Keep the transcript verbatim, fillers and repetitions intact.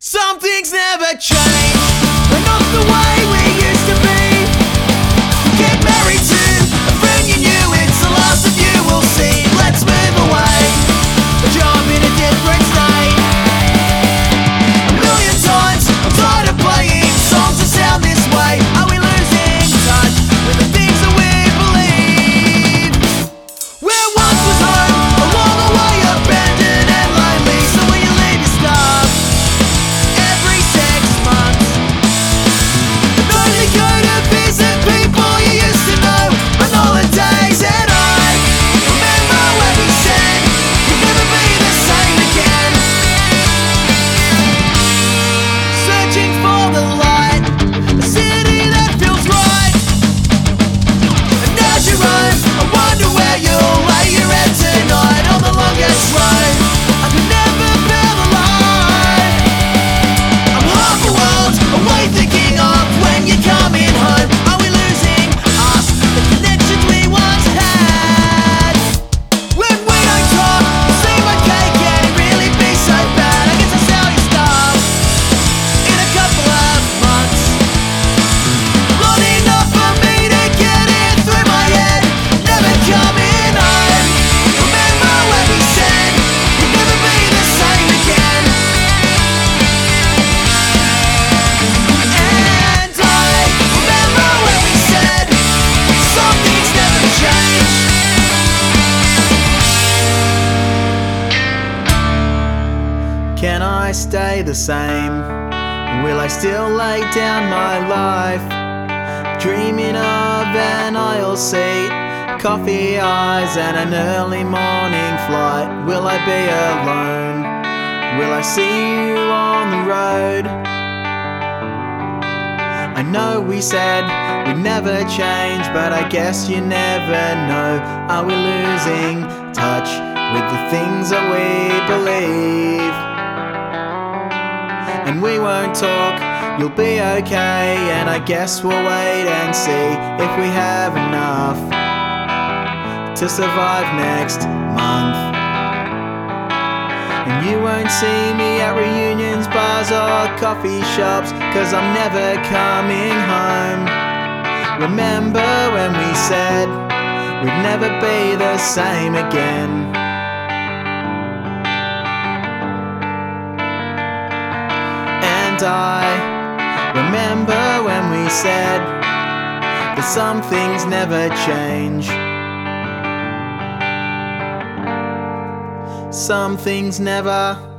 Some things never change. We're not the way we used to be. Get married to a friend you knew. It's the last of you we'll see. Let's move away. A job in a different state. A million times I'm tired of playing songs that sound this way. Are we losing touch with the things that we believe? Where once was home, along the way abandoned and lonely. So will you leave your stuff every six months? And only go to visit people you used to know on holidays. And I remember when we said we'd never be the same again. Searching for the light, a city that feels right. And as you roam, I wonder where you'll lay your head tonight. On the longest road I could never feel alive. I'm half a world away thinking of when you're coming home. Are we losing us, the connections we once had? When we don't talk, you seem okay, can it really be so bad? I guess I'll sell your stuff in a couple of months. Not enough for me to get it through my head. Never coming home. Remember when we said we'd never be the same again. And I remember when we said some things never change. Can I stay the same? Will I still lay down my life? Dreaming of an aisle seat, coffee eyes and an early morning flight. Will I be alone? Will I see you on the road? I know we said we'd never change, but I guess you never know. Are we losing touch with the things that we believe? And we won't talk, you'll be okay. And I guess we'll wait and see if we have enough to survive next month. And you won't see me at reunions, bars or coffee shops, 'cause I'm never coming home. Remember when we said we'd never be the same again? And I remember when we said that some things never change. Some things never